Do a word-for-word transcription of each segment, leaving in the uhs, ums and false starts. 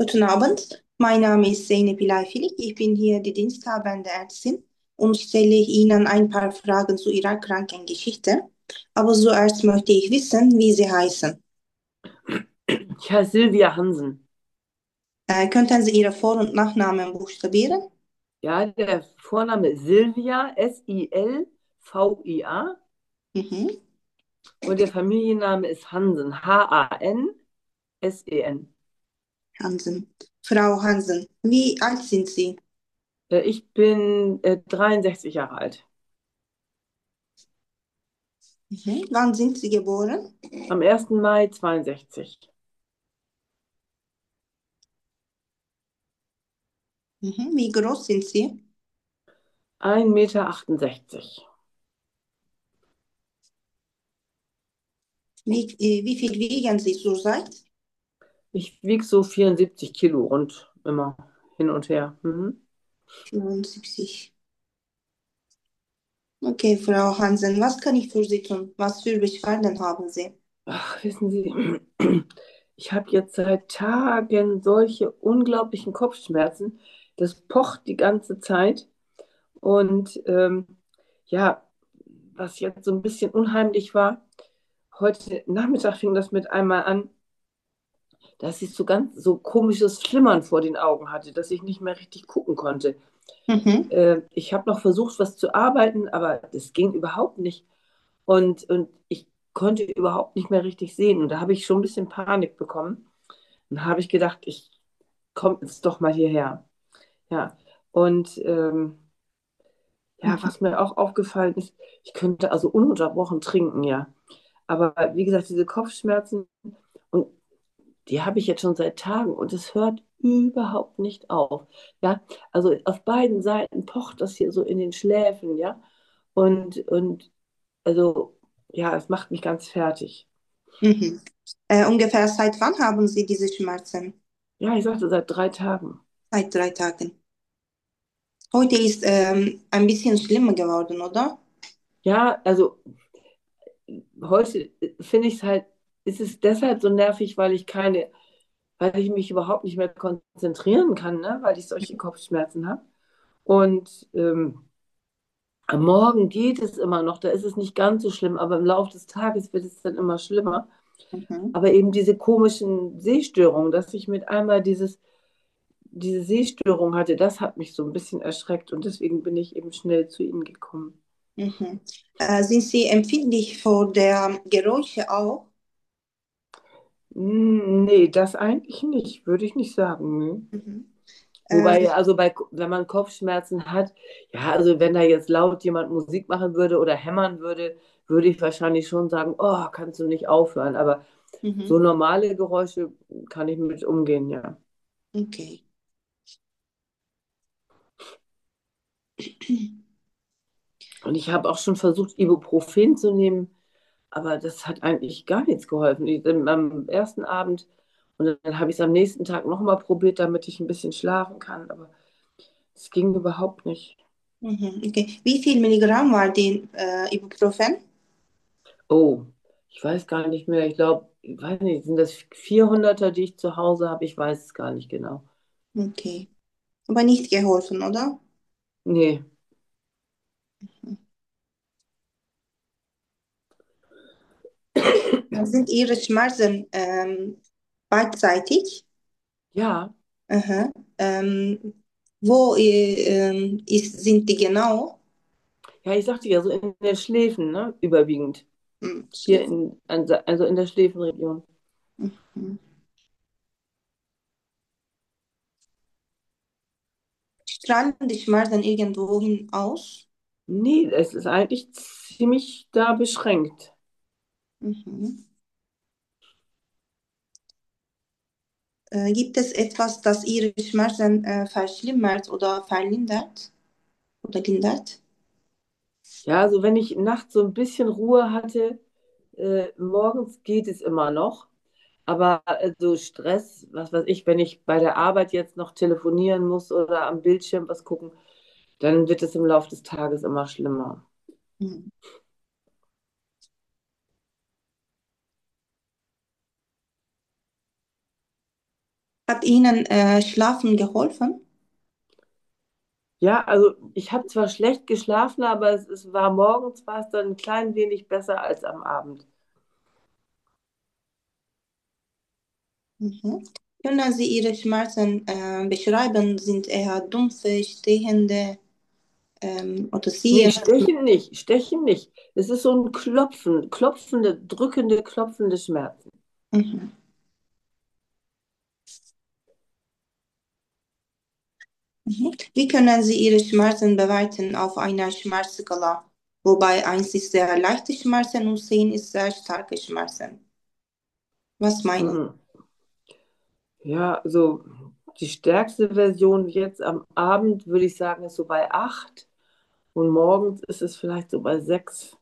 Guten Abend, mein Name ist Zeynep İlayfilik. Ich bin hier die diensthabende Ärztin und stelle Ihnen ein paar Fragen zu Ihrer Krankengeschichte. Aber zuerst möchte ich wissen, wie Sie heißen. Ich heiße Silvia Hansen. Äh, könnten Sie Ihre Vor- und Nachnamen buchstabieren? Ja, der Vorname ist Silvia, S I L V I A. Mhm. Und der Familienname ist Hansen, H A N S E N. Hansen. Frau Hansen, wie alt sind Sie? Äh, Ich bin äh, dreiundsechzig Jahre alt. Mhm. Wann sind Sie geboren? Am ersten Mai zweiundsechzig. Mhm. Wie groß sind Sie? ein Meter achtundsechzig. Wie, äh, wie viel wiegen Sie zurzeit? Ich wiege so vierundsiebzig Kilo rund immer hin und her. Mhm. vierundsiebzig. Okay, Frau Hansen, was kann ich für Sie tun? Was für Beschwerden haben Sie? Ach, wissen Sie, ich habe jetzt seit Tagen solche unglaublichen Kopfschmerzen. Das pocht die ganze Zeit. Und ähm, ja, was jetzt so ein bisschen unheimlich war, heute Nachmittag fing das mit einmal an, dass ich so ganz so komisches Flimmern vor den Augen hatte, dass ich nicht mehr richtig gucken konnte. Mhm. Äh, ich habe noch versucht, was zu arbeiten, aber das ging überhaupt nicht. Und, und ich konnte überhaupt nicht mehr richtig sehen. Und da habe ich schon ein bisschen Panik bekommen. Dann habe ich gedacht, ich komme jetzt doch mal hierher. Ja, und ähm, ja, Mhm. was mir auch aufgefallen ist, ich könnte also ununterbrochen trinken, ja. Aber wie gesagt, diese Kopfschmerzen, und die habe ich jetzt schon seit Tagen und es hört überhaupt nicht auf. Ja, also auf beiden Seiten pocht das hier so in den Schläfen, ja. Und, und also, ja, es macht mich ganz fertig. Mhm. Äh, ungefähr seit wann haben Sie diese Schmerzen? Ja, ich sagte seit drei Tagen. Seit drei Tagen. Heute ist ähm, ein bisschen schlimmer geworden, oder? Ja, also heute finde ich es halt, ist es deshalb so nervig, weil ich keine, weil ich mich überhaupt nicht mehr konzentrieren kann, ne? Weil ich solche Kopfschmerzen habe. Und ähm, am Morgen geht es immer noch, da ist es nicht ganz so schlimm, aber im Laufe des Tages wird es dann immer schlimmer. Mhm. Aber eben diese komischen Sehstörungen, dass ich mit einmal dieses, diese Sehstörung hatte, das hat mich so ein bisschen erschreckt und deswegen bin ich eben schnell zu Ihnen gekommen. Mhm. Äh, sind Sie empfindlich vor der Geräusche auch? Hm, nee, das eigentlich nicht, würde ich nicht sagen. Nee. Mhm. Äh, Wobei, also bei, wenn man Kopfschmerzen hat, ja, also wenn da jetzt laut jemand Musik machen würde oder hämmern würde, würde ich wahrscheinlich schon sagen, oh, kannst du nicht aufhören. Aber so mhm. normale Geräusche kann ich mit umgehen, ja. Okay. Und ich habe auch schon versucht, Ibuprofen zu nehmen, aber das hat eigentlich gar nichts geholfen. Ich, am ersten Abend und dann habe ich es am nächsten Tag nochmal probiert, damit ich ein bisschen schlafen kann, aber es ging überhaupt nicht. Mhm. Okay. Wie viel Milligramm war die äh, Ibuprofen? Oh, ich weiß gar nicht mehr. Ich glaube, ich weiß nicht, sind das vierhunderter, die ich zu Hause habe? Ich weiß es gar nicht genau. Okay. Aber nicht geholfen, oder? Nee, Sind Ihre Schmerzen ähm, beidseitig? ja, Aha. Ähm, wo äh, ähm, ist, sind die genau? ja, ich sagte ja, so in den Schläfen, ne, überwiegend. Hm, Hier schlimm. in, also in der Schläfenregion. Mhm. Strahlen die Schmerzen irgendwohin aus? Nee, es ist eigentlich ziemlich da beschränkt. Mhm. Äh, gibt es etwas, das Ihre Schmerzen äh, verschlimmert oder verlindert oder lindert? Ja, also wenn ich nachts so ein bisschen Ruhe hatte, äh, morgens geht es immer noch. Aber äh, so Stress, was weiß ich, wenn ich bei der Arbeit jetzt noch telefonieren muss oder am Bildschirm was gucken, dann wird es im Laufe des Tages immer schlimmer. Mhm. Hat Ihnen äh, Schlafen geholfen? Ja, also ich habe zwar schlecht geschlafen, aber es, es war morgens war es dann ein klein wenig besser als am Abend. Mhm. Können Sie Ihre Schmerzen äh, beschreiben? Sind eher dumpfe, stehende ähm, oder Nee, ziehende? stechen nicht, stechen nicht. Es ist so ein Klopfen, klopfende, drückende, klopfende Schmerzen. Mhm. Mhm. Wie können Sie Ihre Schmerzen bewerten auf einer Schmerzskala? Wobei eins ist sehr leichte Schmerzen und zehn ist sehr starke Schmerzen. Was meinen Mhm. Ja, so die stärkste Version jetzt am Abend, würde ich sagen, ist so bei acht und morgens ist es vielleicht so bei sechs.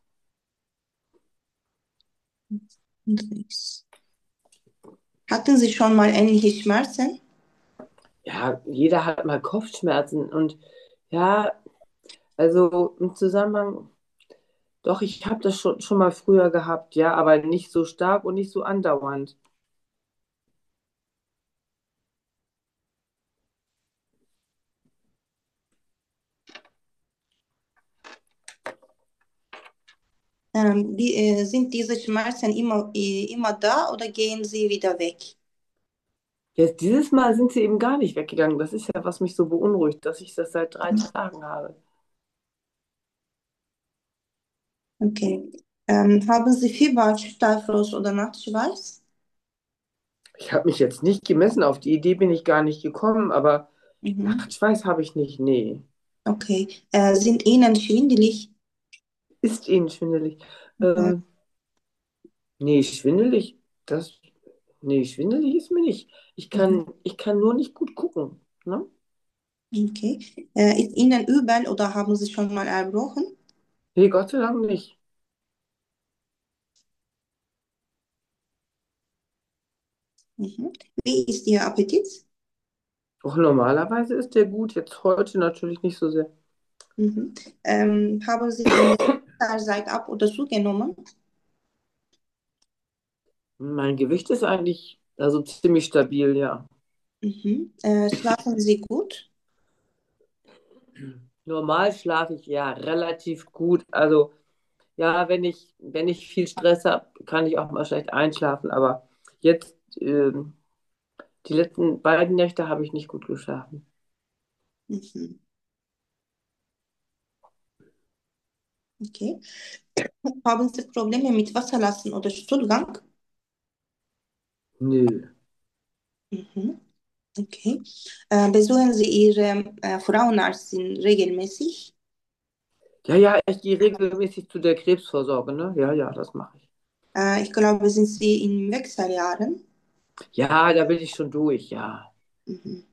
Sie? Hatten Sie schon mal ähnliche Schmerzen? Ja, jeder hat mal Kopfschmerzen und ja, also im Zusammenhang, doch, ich habe das schon, schon mal früher gehabt, ja, aber nicht so stark und nicht so andauernd. Ähm, die, äh, sind diese Schmerzen immer, äh, immer da oder gehen sie wieder weg? Jetzt dieses Mal sind sie eben gar nicht weggegangen. Das ist ja, was mich so beunruhigt, dass ich das seit drei Tagen habe. Okay. Ähm, haben Sie Fieber, Schüttelfrost oder Nachtschweiß? Ich habe mich jetzt nicht gemessen, auf die Idee bin ich gar nicht gekommen, aber Mhm. Nachtschweiß habe ich nicht, nee. Okay. Äh, sind Ihnen schwindelig? Ist Ihnen schwindelig? Äh, Ähm, nee, schwindelig, das, nee, schwindelig ist mir nicht. Ich mhm. kann, ich kann nur nicht gut gucken, ne? Okay. Äh, ist Ihnen übel oder haben Sie schon mal erbrochen? Nee, Gott sei Dank nicht. Mhm. Wie ist Ihr Appetit? Auch normalerweise ist der gut, jetzt heute natürlich nicht so sehr. Mhm. Ähm, haben Sie in letzter Zeit ab oder zugenommen? Mein Gewicht ist eigentlich also ziemlich stabil, ja. Mhm. Äh, schlafen Sie gut? Normal schlafe ich ja relativ gut. Also ja, wenn ich, wenn ich viel Stress habe, kann ich auch mal schlecht einschlafen. Aber jetzt, ähm, die letzten beiden Nächte habe ich nicht gut geschlafen. Mhm. Okay. Haben Sie Probleme mit Wasserlassen oder Stuhlgang? Nö. Mhm. Okay. Äh, besuchen Sie Ihre äh, Frauenärztin regelmäßig? Ja, ja, ich gehe regelmäßig zu der Krebsvorsorge, ne? Ja, ja, das mache ich. Äh, ich glaube, sind Sie in Wechseljahren? Ja, da bin ich schon durch, ja. Mhm.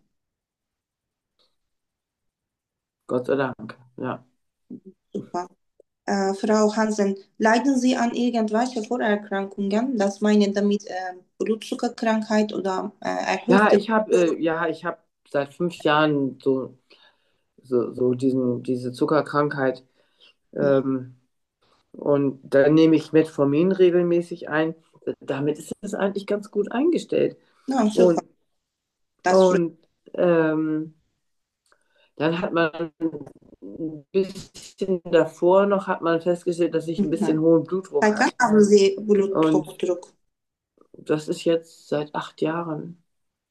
Gott sei Dank. Ja. Super. Äh, Frau Hansen, leiden Sie an irgendwelchen Vorerkrankungen? Das meine damit äh, Blutzuckerkrankheit oder äh, Ja, erhöhte. ich habe, äh, ja, ich habe seit fünf Jahren so, so, so diesen, diese Zuckerkrankheit. Ähm, und da nehme ich Metformin regelmäßig ein. Damit ist es eigentlich ganz gut eingestellt. Ja, super. Und, Das freut und ähm, dann hat man ein bisschen davor noch hat man festgestellt, dass ich mich. ein bisschen Mhm. hohen Blutdruck Seit wann habe. haben Sie Und Bluthochdruck? das ist jetzt seit acht Jahren.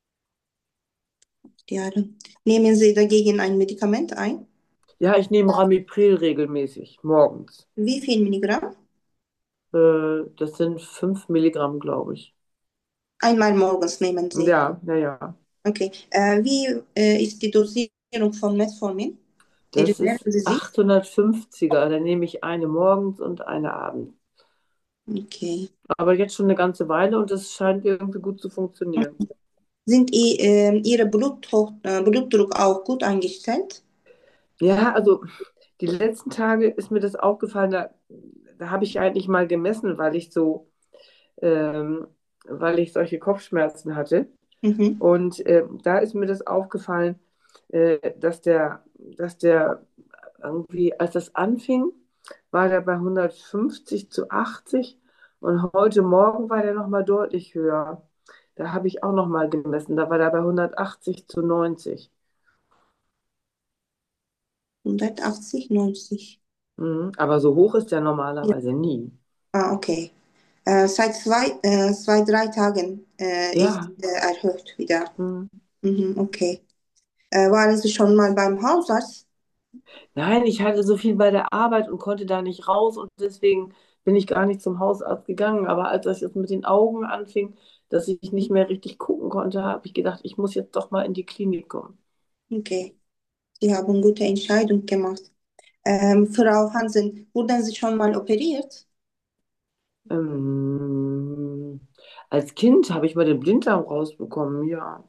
Jahre. Nehmen Sie dagegen ein Medikament ein? Ja, ich nehme Ramipril regelmäßig, morgens. Wie viel Milligramm? Äh, das sind fünf Milligramm, glaube ich. Einmal morgens nehmen Sie. Ja, ja, ja. Okay. Äh, wie äh, ist die Dosierung von Metformin? Das Erinnern ist Sie sich? achthundertfünfziger. Da nehme ich eine morgens und eine abends. Okay. Aber jetzt schon eine ganze Weile und es scheint irgendwie gut zu funktionieren. Sind I, äh, Ihre Bluthoch, äh, Blutdruck auch gut eingestellt? Ja, also die letzten Tage ist mir das aufgefallen, da, da habe ich eigentlich mal gemessen, weil ich so, ähm, weil ich solche Kopfschmerzen hatte. Mhm. Und äh, da ist mir das aufgefallen, äh, dass der, dass der irgendwie, als das anfing, war der bei hundertfünfzig zu achtzig und heute Morgen war der nochmal deutlich höher. Da habe ich auch noch mal gemessen. Da war der bei hundertachtzig zu neunzig. hundertachtzig, neunzig. Mhm. Aber so hoch ist der Ja. normalerweise nie. Ah, okay. Äh, seit zwei, äh, zwei, drei Tagen äh, ist Ja. äh, erhöht wieder. Mhm. Mhm, okay. Äh, waren Sie schon mal beim Hausarzt? Nein, ich hatte so viel bei der Arbeit und konnte da nicht raus und deswegen bin ich gar nicht zum Hausarzt gegangen. Aber als das jetzt mit den Augen anfing, dass ich nicht mehr richtig gucken konnte, habe ich gedacht, ich muss jetzt doch mal in die Klinik kommen. Okay. Sie haben gute Entscheidung gemacht. Ähm, Frau Hansen, wurden Sie schon mal operiert? Ähm, als Kind habe ich mal den Blinddarm rausbekommen, ja.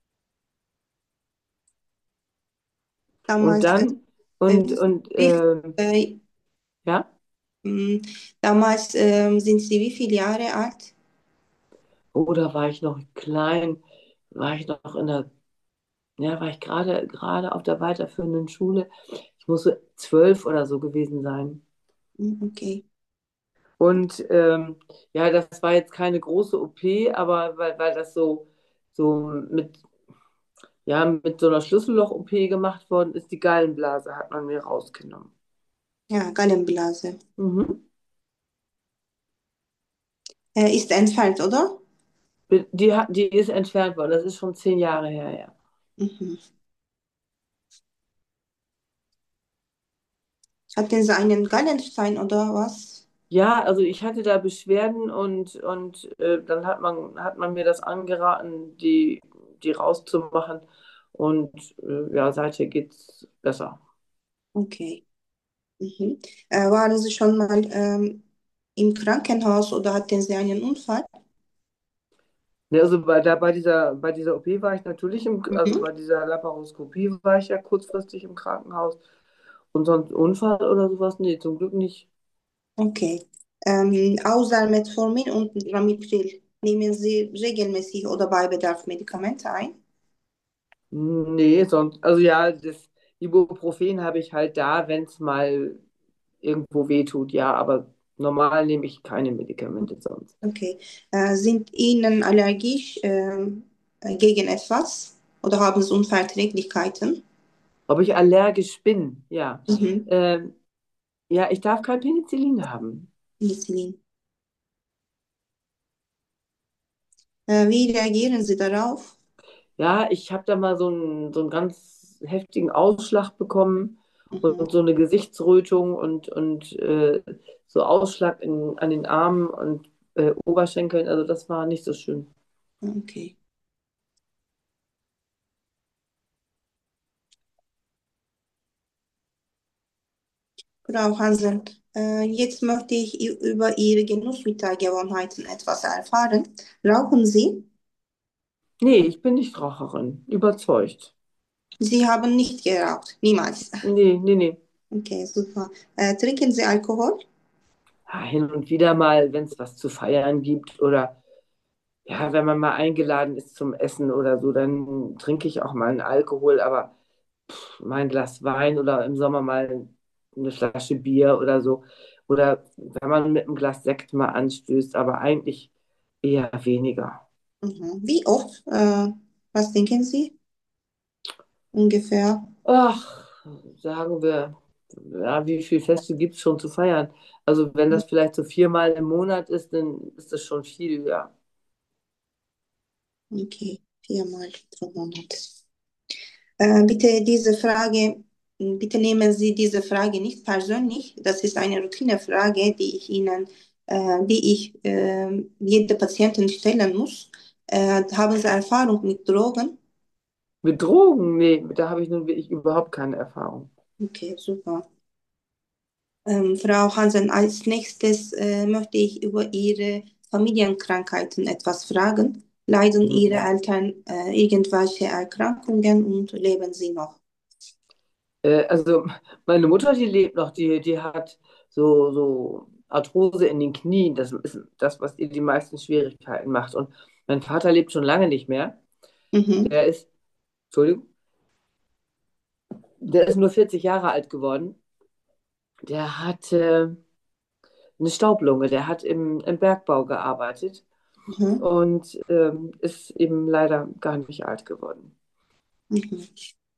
Und Damals, äh, dann, äh, und, wie, und wie, ähm, äh, ja, mh, damals ähm, sind Sie wie viele Jahre alt? oder war ich noch klein, war ich noch in der, ja, war ich gerade gerade auf der weiterführenden Schule. Ich muss so zwölf oder so gewesen sein. Hm, okay. Und ähm, ja, das war jetzt keine große O P, aber weil, weil das so, so mit, ja, mit so einer Schlüsselloch-O P gemacht worden ist, die Gallenblase hat man mir rausgenommen. Ja, Gallenblase. Mhm. Äh, ist entfernt, oder? Die, hat, die ist entfernt worden, das ist schon zehn Jahre her, ja. Mhm. Hatten Sie einen Gallenstein oder was? Ja, also ich hatte da Beschwerden und, und äh, dann hat man, hat man mir das angeraten, die, die rauszumachen. Und äh, ja, seither geht's besser. Okay. Mhm. Äh, waren Sie schon mal ähm, im Krankenhaus oder hatten Sie einen Unfall? Ne, also bei, da, bei dieser, bei dieser O P war ich natürlich im, also Mhm. bei dieser Laparoskopie war ich ja kurzfristig im Krankenhaus. Und sonst Unfall oder sowas? Nee, zum Glück nicht. Okay. Ähm, außer Metformin und Ramipril nehmen Sie regelmäßig oder bei Bedarf Medikamente ein? Nee, sonst, also ja, das Ibuprofen habe ich halt da, wenn es mal irgendwo weh tut, ja, aber normal nehme ich keine Medikamente sonst. Okay. Äh, sind Ihnen allergisch ähm, äh, gegen etwas oder haben Sie Unverträglichkeiten? Ob ich allergisch bin, ja. Mhm. Ähm, ja, ich darf kein Penicillin haben. Penicillin. Äh, wie reagieren Sie darauf? Ja, ich habe da mal so einen, so einen ganz heftigen Ausschlag bekommen Mhm. und so eine Gesichtsrötung und, und äh, so Ausschlag in, an den Armen und äh, Oberschenkeln. Also das war nicht so schön. Okay. Frau Hansen, äh, jetzt möchte ich i- über Ihre Genussmittelgewohnheiten etwas erfahren. Rauchen Sie? Nee, ich bin nicht Raucherin. Überzeugt. Sie haben nicht geraucht, niemals. Nee, nee, nee. Okay, super. Äh, trinken Sie Alkohol? Ja, hin und wieder mal, wenn es was zu feiern gibt oder ja, wenn man mal eingeladen ist zum Essen oder so, dann trinke ich auch mal einen Alkohol, aber mal ein Glas Wein oder im Sommer mal eine Flasche Bier oder so. Oder wenn man mit einem Glas Sekt mal anstößt, aber eigentlich eher weniger. Mhm. Wie oft? Äh, was denken Sie ungefähr? Ach, sagen wir, ja, wie viel Feste gibt es schon zu feiern? Also wenn das vielleicht so viermal im Monat ist, dann ist das schon viel, ja. Okay, viermal pro Monat. Äh, bitte diese Frage, bitte nehmen Sie diese Frage nicht persönlich. Das ist eine Routinefrage, die ich Ihnen, äh, die ich äh, jede Patientin stellen muss. Äh, haben Sie Erfahrung mit Drogen? Mit Drogen, nee, da habe ich nun wirklich überhaupt keine Erfahrung. Okay, super. Ähm, Frau Hansen, als nächstes äh, möchte ich über Ihre Familienkrankheiten etwas fragen. Leiden Mhm. Ihre Eltern äh, irgendwelche Erkrankungen und leben sie noch? Äh, also meine Mutter, die lebt noch, die, die hat so, so Arthrose in den Knien. Das ist das, was ihr die meisten Schwierigkeiten macht. Und mein Vater lebt schon lange nicht mehr. Mhm. Der ist, Entschuldigung, der ist nur vierzig Jahre alt geworden. Der hat äh, eine Staublunge, der hat im, im Bergbau gearbeitet. Mhm. und ähm, ist eben leider gar nicht alt geworden. Mhm.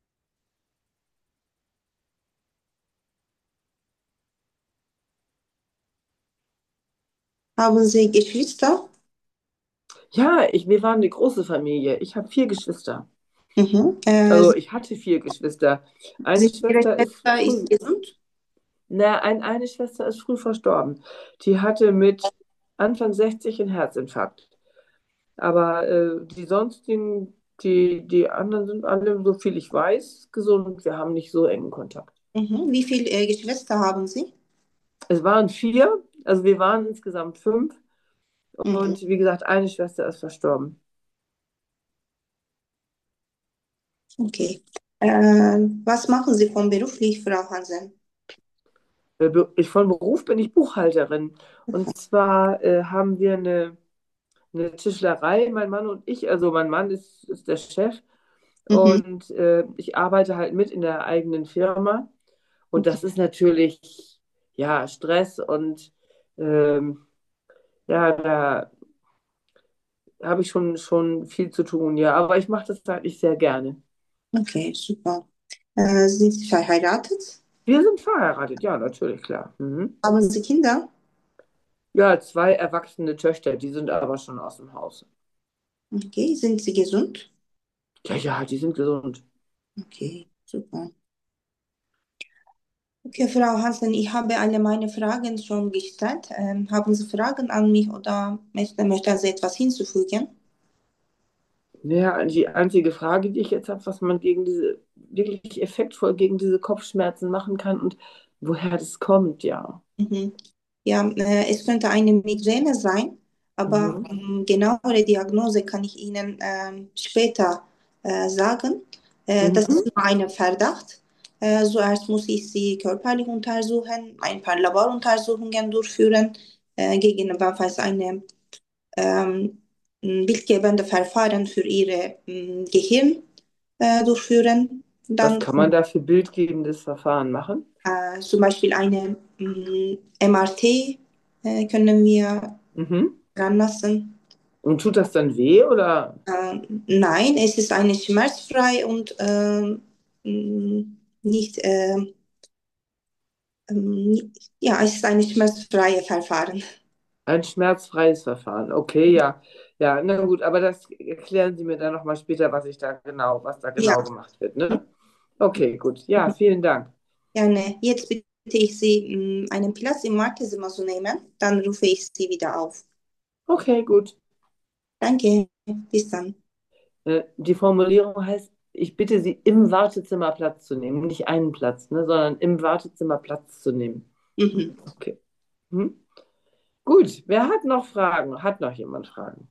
Haben Sie Geschwister? Ja, ich, wir waren eine große Familie. Ich habe vier Geschwister. Mhm. Äh, Also ich hatte vier Geschwister. Eine Sie, Ihre Schwester ist Schwester ist früh, gesund? na, ein, eine Schwester ist früh verstorben. Die hatte mit Anfang sechzig einen Herzinfarkt. Aber äh, die sonstigen, die, die anderen sind alle, so viel ich weiß, gesund. Wir haben nicht so engen Kontakt. Mhm. Wie viele äh, Geschwister haben Sie? Es waren vier, also wir waren insgesamt fünf. Mhm. Und wie gesagt, eine Schwester ist verstorben. Okay. Äh, was machen Sie von beruflich, Frau Hansen? Äh, Be- Ich von Beruf bin ich Buchhalterin. Und zwar äh, haben wir eine, eine Tischlerei, mein Mann und ich. Also mein Mann ist, ist der Chef Mhm. und äh, ich arbeite halt mit in der eigenen Firma. Und Okay. das ist natürlich, ja, Stress und ähm, ja, da habe ich schon, schon viel zu tun, ja. Aber ich mache das eigentlich sehr gerne. Okay, super. Äh, sind Sie verheiratet? Wir sind verheiratet, ja, natürlich, klar. Mhm. Haben Sie Kinder? Ja, zwei erwachsene Töchter, die sind aber schon aus dem Haus. Okay, sind Sie gesund? Ja, ja, die sind gesund. Okay, super. Okay, Frau Hansen, ich habe alle meine Fragen schon gestellt. Ähm, haben Sie Fragen an mich oder möchten, möchten Sie etwas hinzufügen? Ja, die einzige Frage, die ich jetzt habe, was man gegen diese, wirklich effektvoll gegen diese Kopfschmerzen machen kann und woher das kommt, ja. Mhm. Ja, äh, es könnte eine Migräne sein, aber Mhm. ähm, genauere Diagnose kann ich Ihnen ähm, später äh, sagen. Äh, das ist Mhm. nur ein Verdacht. Äh, zuerst muss ich Sie körperlich untersuchen, ein paar Laboruntersuchungen durchführen, äh, gegebenenfalls eine ähm, bildgebende Verfahren für Ihre ähm, Gehirn äh, durchführen. Was Dann kann man da für bildgebendes Verfahren machen? äh, zum Beispiel eine ähm, M R T äh, können wir Mhm. ranlassen. Und tut das dann weh oder Äh, nein, es ist eine schmerzfrei und ähm, mh, nicht, äh, ähm, ja, es ist eine schmerzfreie Verfahren. ein schmerzfreies Verfahren? Okay, ja. Ja, na gut, aber das erklären Sie mir dann nochmal später, was ich da genau, was da Ja, genau gemacht wird, ne? Okay, gut. Ja, vielen Dank. gerne. Jetzt bitte ich Sie, mh, einen Platz im Wartezimmer zu nehmen. Dann rufe ich Sie wieder auf. Okay, gut. Danke. Bis dann. Äh, Die Formulierung heißt, ich bitte Sie, im Wartezimmer Platz zu nehmen. Nicht einen Platz, ne, sondern im Wartezimmer Platz zu nehmen. Mhm. Okay. Hm? Gut, wer hat noch Fragen? Hat noch jemand Fragen?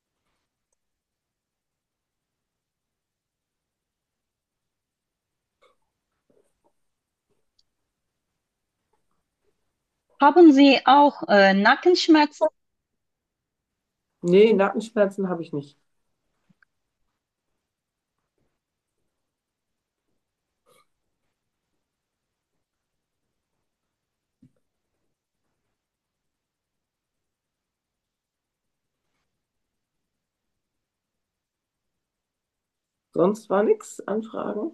Haben Sie auch äh, Nackenschmerzen? Nee, Nackenschmerzen habe ich nicht. Sonst war nichts an Fragen?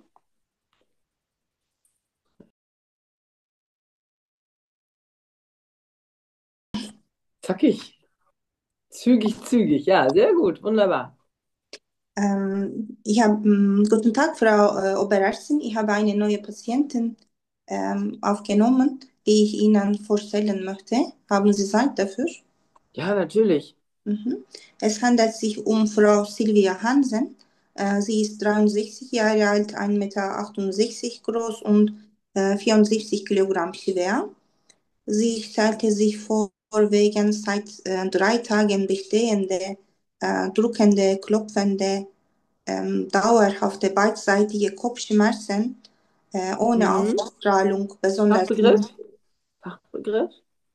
Zackig. Zügig, zügig. Ja, sehr gut. Wunderbar. Ähm, ich hab, mh, guten Tag, Frau äh, Oberärztin. Ich habe eine neue Patientin ähm, aufgenommen, die ich Ihnen vorstellen möchte. Haben Sie Zeit dafür? Ja, natürlich. Mhm. Es handelt sich um Frau Silvia Hansen. Äh, sie ist dreiundsechzig Jahre alt, ein Meter achtundsechzig groß und äh, vierundsiebzig Kilogramm schwer. Sie stellte sich vor, wegen seit äh, drei Tagen bestehende, äh, drückende, klopfende, ähm, dauerhafte beidseitige Kopfschmerzen äh, ohne Mhm. Ausstrahlung, besonders in Fachbegriff? Fachbegriff?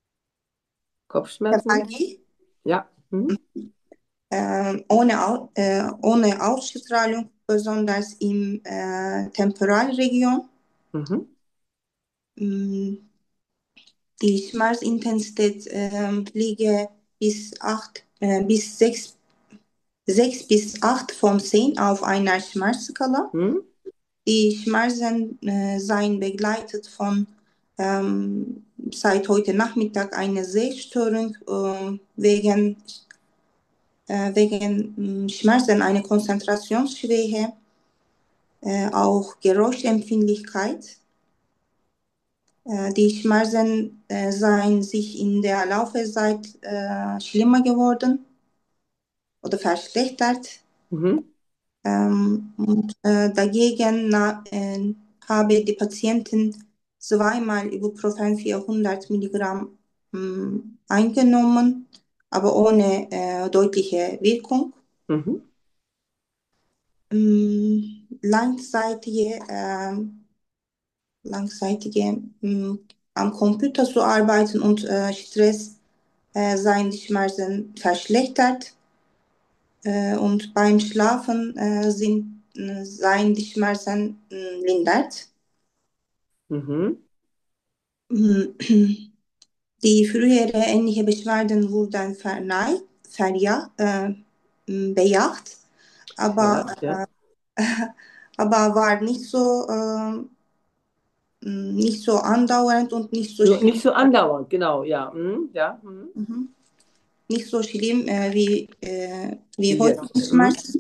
der Kopfschmerzen? Magie, Ja. Mhm. äh, ohne, Au- äh, ohne Ausstrahlung, besonders im äh, Temporalregion. Mhm. Mm, Die Schmerzintensität ähm, liege bis acht äh, bis sechs, sechs bis acht von zehn auf einer Schmerzskala. Hm? Die Schmerzen äh, seien begleitet von ähm, seit heute Nachmittag eine Sehstörung äh, wegen, äh, wegen mh, Schmerzen, eine Konzentrationsschwäche, äh, auch Geräuschempfindlichkeit. Äh, die Schmerzen äh, seien sich in der Laufzeit äh, schlimmer geworden oder verschlechtert. Mhm. Ähm, und äh, dagegen na, äh, habe die Patientin zweimal Ibuprofen vierhundert Milligramm mh, eingenommen, aber ohne äh, deutliche Wirkung. Mhm. Ähm, langzeitige, äh, langzeitige mh, am Computer zu arbeiten und äh, Stress äh, seien die Schmerzen verschlechtert. Äh, und beim Schlafen äh, sind, äh, seien die Schmerzen äh, lindert. Mhm. Die frühere ähnliche Beschwerden wurden verneint, verja, äh, bejaht, aber, Ja, ja. aber war nicht so, äh, nicht so andauernd und nicht so Nur schlimm, nicht so andauernd, genau, ja. Mhm. Ja. Mhm. mhm. Nicht so schlimm äh, wie, äh, wie Wie heute jetzt. die Mhm. Schmerzen.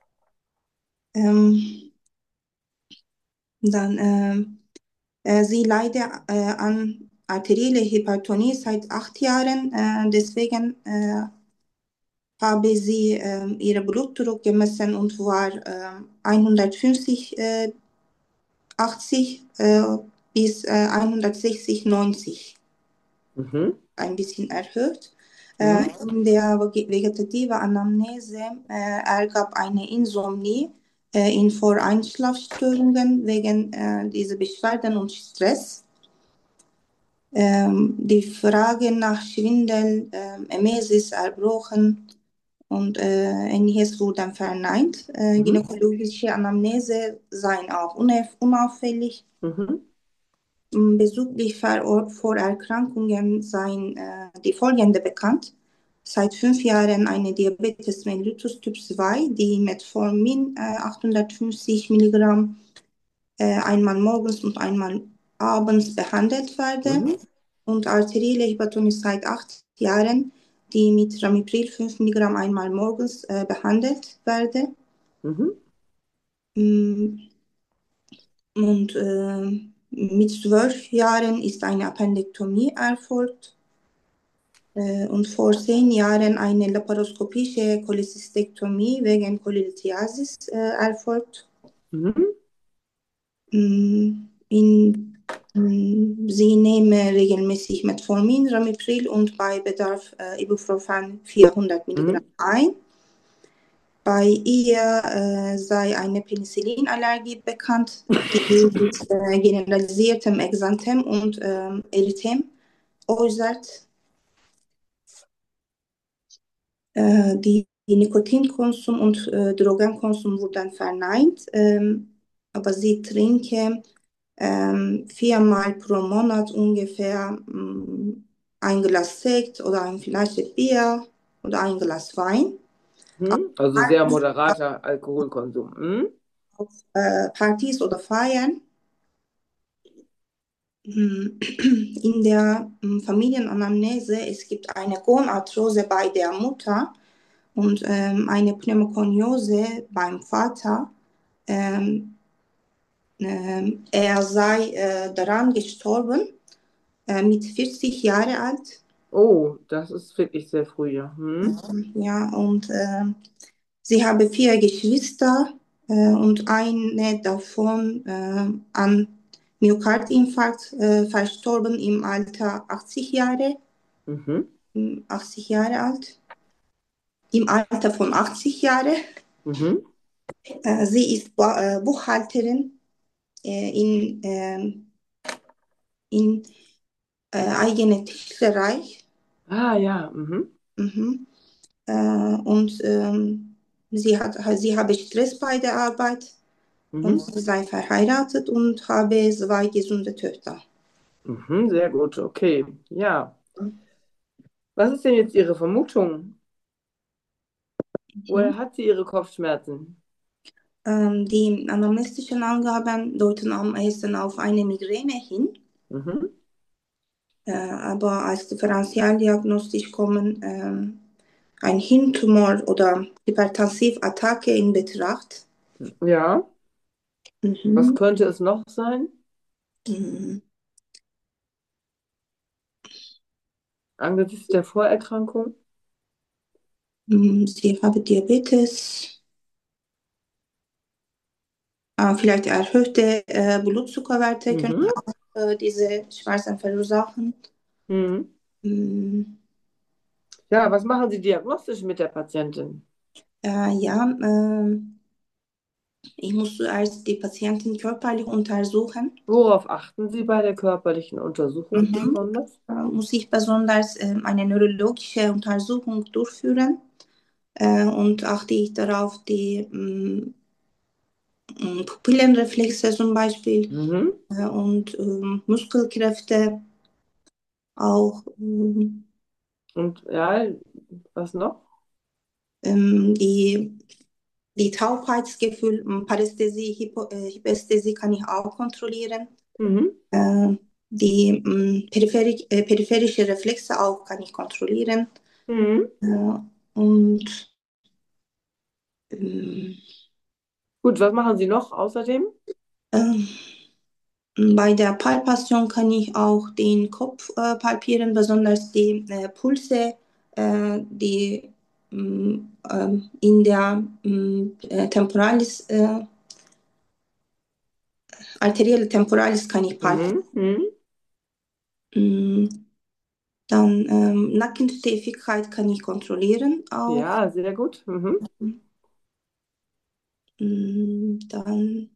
Ähm, dann, ähm, äh, sie leidet äh, an arterielle Hypertonie seit acht Jahren, äh, deswegen äh, habe sie ähm, ihre Blutdruck gemessen und war ähm, hundertfünfzig, äh, achtzig äh, bis äh, hundertsechzig, neunzig Mhm. ein bisschen erhöht. Äh, Mhm. in der vege- vegetative Anamnese äh, ergab eine Insomnie äh, in Voreinschlafstörungen wegen äh, dieser Beschwerden und Stress. Ähm, die Frage nach Schwindel, ähm, Emesis, Erbrochen und äh, ähnliches wurden verneint. Äh, Mhm. gynäkologische Anamnese seien auch unauf- unauffällig. Mhm. M, Bezüglich Ver Vorerkrankungen seien äh, die folgende bekannt. Seit fünf Jahren eine Diabetes mellitus Typ zwei, die Metformin äh, achthundertfünfzig Milligramm äh, einmal morgens und einmal abends behandelt werde. Mhm. Und arterielle Hypertonie seit acht Jahren, die mit Ramipril fünf Milligramm einmal morgens äh, behandelt werde. Mhm. Mm, Und äh, mit zwölf Jahren ist eine Appendektomie erfolgt äh, und vor zehn Jahren eine laparoskopische Cholezystektomie wegen Cholelithiasis äh, erfolgt. Mhm. Mm, In, mm, sie nehme regelmäßig Metformin, Ramipril und bei Bedarf äh, Ibuprofen vierhundert Milligramm Mhm. ein. Bei ihr äh, sei eine Penicillinallergie bekannt, die mit äh, generalisiertem Exanthem und ähm, Erythem äußert. Äh, die, die Nikotinkonsum und äh, Drogenkonsum wurden verneint, ähm, aber sie trinke ähm, viermal pro Monat ungefähr ähm, ein Glas Sekt oder ein Flasche Bier oder ein Glas Wein. Mhm. Also sehr moderater Alkoholkonsum. Mhm. Auf äh, Partys oder Feiern. Hm, In der hm, Familienanamnese, es gibt eine Gomarthrose bei der Mutter und ähm, eine Pneumokoniose beim Vater. Ähm, ähm, er sei äh, daran gestorben, äh, mit vierzig Jahre alt. Oh, das ist wirklich sehr früh, ja. Mhm. Ja, und ähm, sie habe vier Geschwister äh, und eine davon äh, an Myokardinfarkt äh, verstorben im Alter achtzig Jahre. Mhm. achtzig Jahre alt, im Alter von achtzig Jahren. Mhm. Äh, sie ist Bu äh, Buchhalterin äh, in, ähm, in äh, eigener Tischlerei. Ah, ja. Mhm. Mhm. Äh, und ähm, sie hat, sie habe Stress bei der Arbeit und Mhm. sie sei verheiratet und habe zwei gesunde Töchter. Mhm. Sehr gut, okay. Ja. Was ist denn jetzt Ihre Vermutung? Woher Mhm. hat sie ihre Kopfschmerzen? Ähm, die anamnestischen Angaben deuten am ehesten auf eine Migräne hin, Mhm. äh, aber als Differentialdiagnostisch kommen ähm, ein Hirntumor oder Hypertensivattacke in Betracht. Ja, was Mhm. könnte es noch sein? Mhm. Angesichts der Vorerkrankung? Mhm. Sie haben Diabetes, äh, vielleicht erhöhte äh, Blutzuckerwerte können Mhm. auch äh, diese Schmerzen verursachen. Mhm. Mhm. Ja, was machen Sie diagnostisch mit der Patientin? Äh, ja, ähm, ich muss zuerst die Patientin körperlich untersuchen. Worauf achten Sie bei der körperlichen Untersuchung Mhm. besonders? Äh, muss ich besonders äh, eine neurologische Untersuchung durchführen äh, und achte ich darauf, die mh, mh, Pupillenreflexe zum Beispiel Mhm. äh, und ähm, Muskelkräfte auch, ähm, Und ja, was noch? ähm, die, die Taubheitsgefühl, mh, Parästhesie, Hypo, äh, Hypästhesie kann ich auch kontrollieren. Mhm. Äh, die mh, peripheri äh, peripherische Reflexe auch kann ich kontrollieren. Mhm. Äh, und ähm, Gut, was machen Sie noch außerdem? ähm, bei der Palpation kann ich auch den Kopf äh, palpieren, besonders die äh, Pulse, äh, die mh, ähm, in der mh, äh, Temporalis, äh, arterielle Temporalis kann ich palpieren. Mhm. Mhm. Mh, dann ähm, Nackensteifigkeit kann ich kontrollieren auch. Ja, sehr gut. Mhm. Mh, dann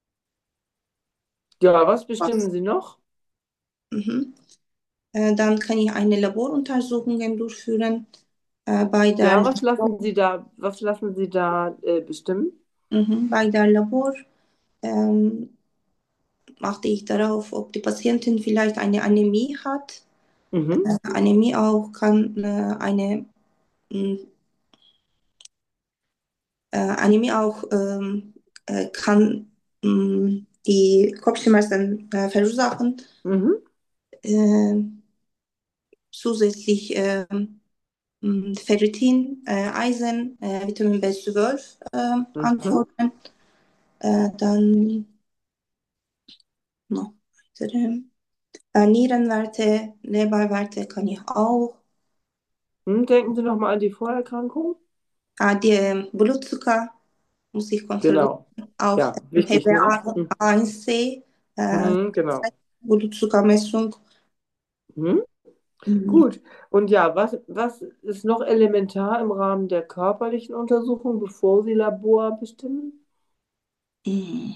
Ja, was was? bestimmen Sie noch? Mhm. Äh, dann kann ich eine Laboruntersuchungen durchführen. Äh, bei Ja, der, was lassen Sie da, was lassen Sie da äh, bestimmen? mhm, bei der Labor ähm, achte ich darauf, ob die Patientin vielleicht eine Anämie hat. Mhm. Äh, Anämie auch kann äh, eine mh, äh, Anämie auch ähm, äh, kann mh, die Kopfschmerzen äh, verursachen. Mhm. Äh, zusätzlich äh, mh, Ferritin, äh, Eisen, äh, Vitamin B zwölf äh, Mhm. anfordern. Äh, dann noch weitere. Äh, Nierenwerte, Leberwerte kann ich auch. Hm, denken Sie noch mal an die Vorerkrankung? Ah, die ähm, Blutzucker muss ich kontrollieren. Genau. Auch Ja, wichtig, ne? P W Hm. A eins C, äh, Mhm, genau. Blutzuckermessung. Mhm. Mhm. Gut. Und ja, was, was ist noch elementar im Rahmen der körperlichen Untersuchung, bevor Sie Labor bestimmen? Mhm.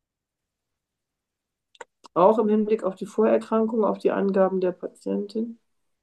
Auch im Hinblick auf die Vorerkrankung, auf die Angaben der Patientin?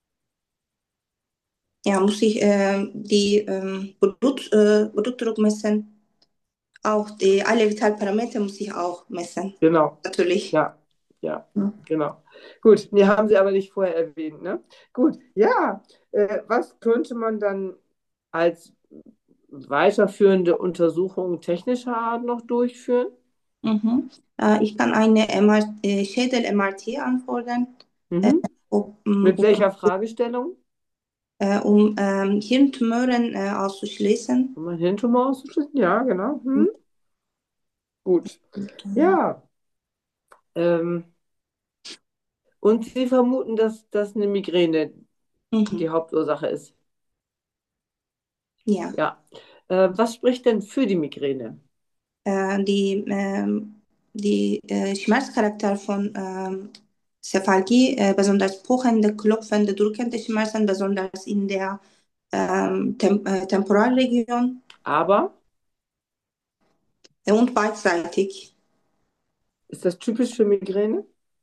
Ja, muss ich äh, die ähm, Blut, äh, Blutdruck messen. Auch die alle Vitalparameter muss ich auch messen. Genau. Natürlich. Ja, ja, Ja. genau. Gut, die haben Sie aber nicht vorher erwähnt, ne? Gut, ja. Äh, was könnte man dann als weiterführende Untersuchung technischer Art noch durchführen? Mhm. Äh, ich kann eine M R, äh, Schädel-M R T anfordern, äh, Mhm. ob, um, Mit welcher Fragestellung? äh, um ähm, Hirntumoren äh, auszuschließen. Um einen Hirntumor auszuschließen? Ja, genau. Mhm. Gut. Ja. Ähm, und Sie vermuten, dass das eine Migräne die Mhm. Hauptursache ist? Ja, Ja. Äh, was spricht denn für die Migräne? äh, die, ähm, die äh, Schmerzcharakter von ähm, Cephalgie, äh, besonders pochende, klopfende, drückende Schmerzen, besonders in der ähm, Tem äh, Temporalregion Aber äh, und beidseitig. ist das typisch für Migräne?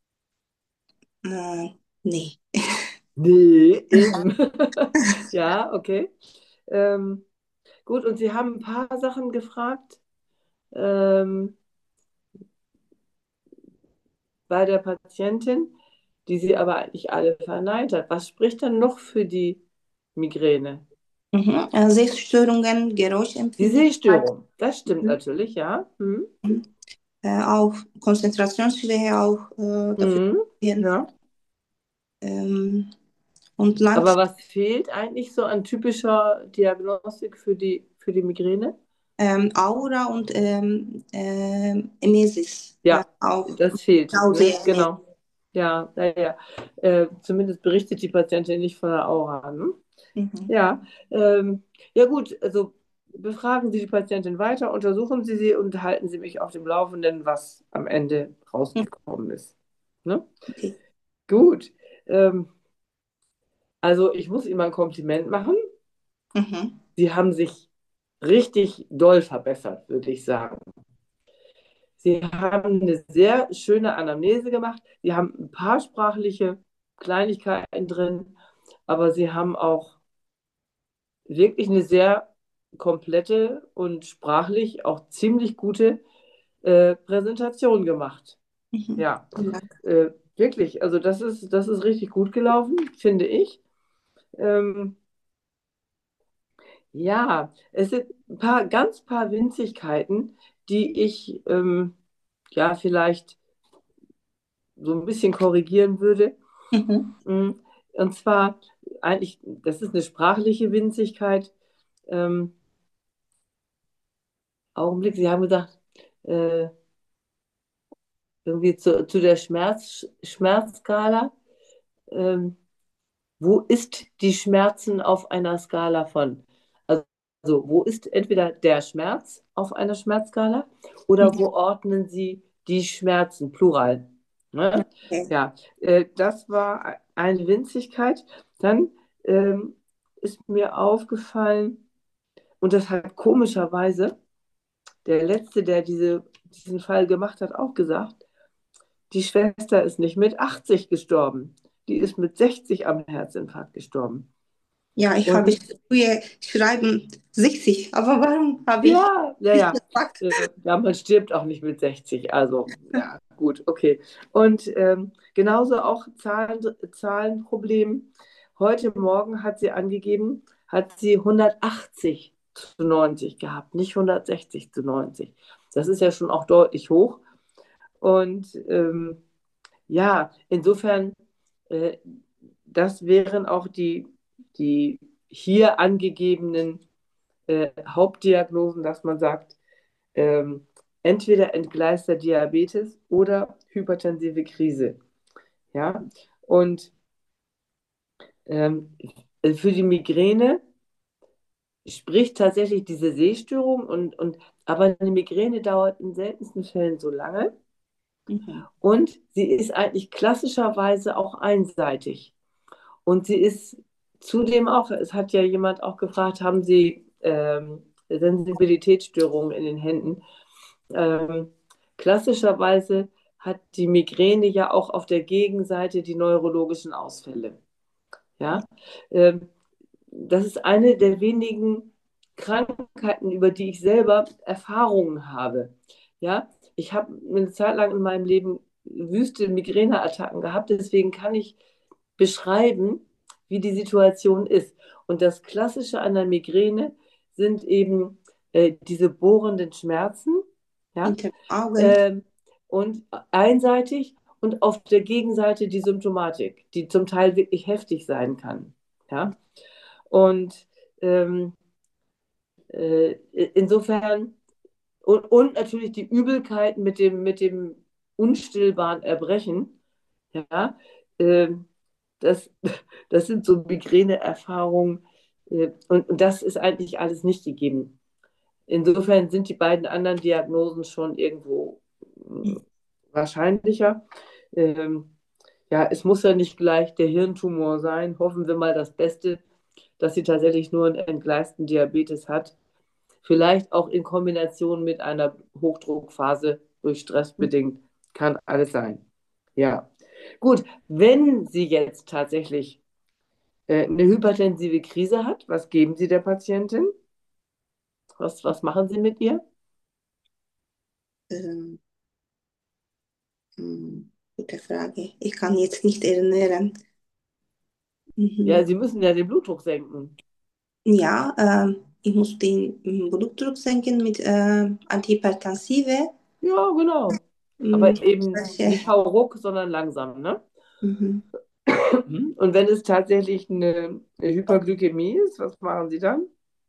Äh, nee. Nee, eben. Ja, okay. Ähm, gut, und Sie haben ein paar Sachen gefragt ähm, bei der Patientin, die sie aber eigentlich alle verneint hat. Was spricht dann noch für die Migräne? Mhm. Äh, Sehstörungen, Die Geräuschempfindlichkeit, Sehstörung, das stimmt mhm. natürlich, ja. Mhm. Äh, auch Konzentrationsschwäche auch äh, dafür Mhm. stehen. Ja. Ähm, und Aber Langz was fehlt eigentlich so an typischer Diagnostik für die, für die Migräne? ähm, Aura und ähm, ähm, Emesis, äh, Ja, auch das fehlt, ne? Stausee-Emesis. Genau. Ja, naja. Äh, zumindest berichtet die Patientin nicht von der Aura, ne? Mhm. Ja, ähm, ja gut, also befragen Sie die Patientin weiter, untersuchen Sie sie und halten Sie mich auf dem Laufenden, was am Ende Mhm. rausgekommen ist. Ne? Okay. Gut. Ähm, also ich muss Ihnen mal ein Kompliment machen. Mhm. Sie haben sich richtig doll verbessert, würde ich sagen. Sie haben eine sehr schöne Anamnese gemacht. Sie haben ein paar sprachliche Kleinigkeiten drin, aber Sie haben auch wirklich eine sehr komplette und sprachlich auch ziemlich gute äh, Präsentation gemacht. Mhm. Ja, Vielen Dank. äh, wirklich. Also das ist, das ist richtig gut gelaufen, finde ich. Ähm, ja, es sind ein paar, ganz paar Winzigkeiten, die ich ähm, ja vielleicht so ein bisschen korrigieren würde. Mhm. Mm, Und zwar eigentlich, das ist eine sprachliche Winzigkeit. Ähm, Augenblick, Sie haben gesagt, äh, irgendwie zu, zu der Schmerz, Schmerzskala. Ähm, wo ist die Schmerzen auf einer Skala von? Also, also, wo ist entweder der Schmerz auf einer Schmerzskala oder wo Mhm. ordnen Sie die Schmerzen, Plural? Ne? Okay. Ja, äh, das war eine Winzigkeit. Dann ähm, ist mir aufgefallen, und das hat komischerweise der Letzte, der diese, diesen Fall gemacht hat, auch gesagt, die Schwester ist nicht mit achtzig gestorben. Die ist mit sechzig am Herzinfarkt gestorben. Ja, ich habe Und früher schreiben sechzig, aber warum habe ich ja, ja, nicht ja. gesagt? Äh, ja, man stirbt auch nicht mit sechzig. Also, ja, gut, okay. Und ähm, genauso auch Zahlen, Zahlenproblem. Heute Morgen hat sie angegeben, hat sie hundertachtzig zu neunzig gehabt, nicht hundertsechzig zu neunzig. Das ist ja schon auch deutlich hoch. Und ähm, ja, insofern, äh, das wären auch die, die hier angegebenen äh, Hauptdiagnosen, dass man sagt, ähm, entweder entgleister Diabetes oder hypertensive Krise. Ja, und ähm, für die Migräne spricht tatsächlich diese Sehstörung und, und aber eine Migräne dauert in seltensten Fällen so lange Mhm. und sie ist eigentlich klassischerweise auch einseitig. Und sie ist zudem auch, es hat ja jemand auch gefragt, haben Sie ähm, Sensibilitätsstörungen in den Händen? Ähm, klassischerweise hat die Migräne ja auch auf der Gegenseite die neurologischen Ausfälle. Ja? Ähm, das ist eine der wenigen Krankheiten, über die ich selber Erfahrungen habe. Ja? Ich habe eine Zeit lang in meinem Leben wüste Migräneattacken gehabt, deswegen kann ich beschreiben, wie die Situation ist. Und das Klassische an der Migräne sind eben äh, diese bohrenden Schmerzen, ja, Hinter den Augen. ähm, und einseitig und auf der Gegenseite die Symptomatik, die zum Teil wirklich heftig sein kann, ja. Und ähm, äh, insofern und, und natürlich die Übelkeit mit dem, mit dem unstillbaren Erbrechen, ja, ähm, das, das sind so Migräne-Erfahrungen äh, und, und das ist eigentlich alles nicht gegeben. Insofern sind die beiden anderen Diagnosen schon irgendwo äh, wahrscheinlicher. Ähm, ja, es muss ja nicht gleich der Hirntumor sein. Hoffen wir mal das Beste, dass sie tatsächlich nur einen entgleisten Diabetes hat. Vielleicht auch in Kombination mit einer Hochdruckphase durch Stress bedingt. Kann alles sein. Ja. Gut, wenn sie jetzt tatsächlich äh, eine hypertensive Krise hat, was geben Sie der Patientin? Was, was machen Sie mit ihr? Ähm, hm, gute Frage. Ich kann jetzt nicht erinnern. Ja, Mhm. Sie müssen ja den Blutdruck senken. Ja, ähm, ich muss den mm, Blutdruck senken mit äh, Antihypertensive. Ja, genau. Mm, Aber eben solche, nicht hauruck, sondern langsam, ne? mhm. Und wenn es tatsächlich eine Hyperglykämie ist, was machen Sie dann?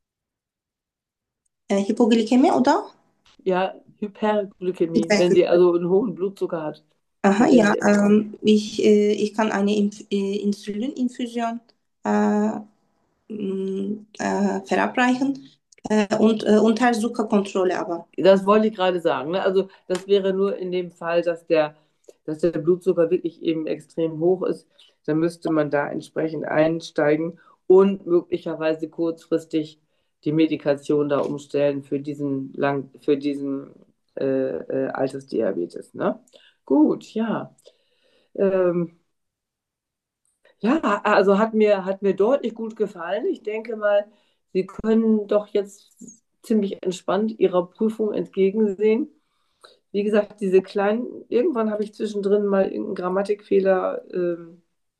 Äh, Hypoglykämie oder? Ja, Hyperglykämie, wenn sie Hyperglykämie. also einen hohen Blutzucker hat. Aha, Mit der ja, sie, ähm, ich, äh, ich kann eine Inf äh, Insulininfusion äh, mm, äh, verabreichen äh, und äh, unter Zuckerkontrolle aber. das wollte ich gerade sagen. Ne? Also das wäre nur in dem Fall, dass der, dass der Blutzucker wirklich eben extrem hoch ist. Dann müsste man da entsprechend einsteigen und möglicherweise kurzfristig die Medikation da umstellen für diesen lang, für diesen äh, äh, Altersdiabetes. Ne? Gut, ja. Ähm, Ja, also hat mir, hat mir deutlich gut gefallen. Ich denke mal, Sie können doch jetzt ziemlich entspannt Ihrer Prüfung entgegensehen. Wie gesagt, diese kleinen, irgendwann habe ich zwischendrin mal irgendeinen Grammatikfehler ähm,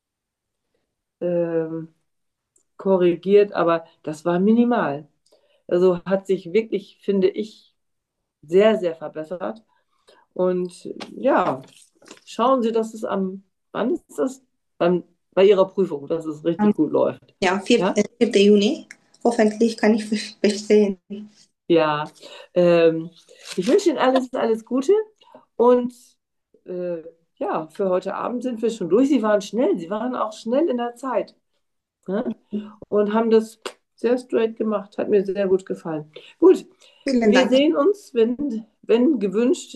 ähm, korrigiert, aber das war minimal. Also hat sich wirklich, finde ich, sehr, sehr verbessert. Und ja, schauen Sie, dass es am, wann ist das? Beim, bei Ihrer Prüfung, dass es Ähm, richtig gut läuft. Ja, vier Ja? äh, vierten Juni. Hoffentlich kann ich bestehen. Ja, ähm, ich wünsche Ihnen alles, alles Gute und äh, ja, für heute Abend sind wir schon durch. Sie waren schnell, Sie waren auch schnell in der Zeit, ne? Und haben das sehr straight gemacht. Hat mir sehr gut gefallen. Gut, Vielen wir Dank. sehen uns, wenn, wenn gewünscht,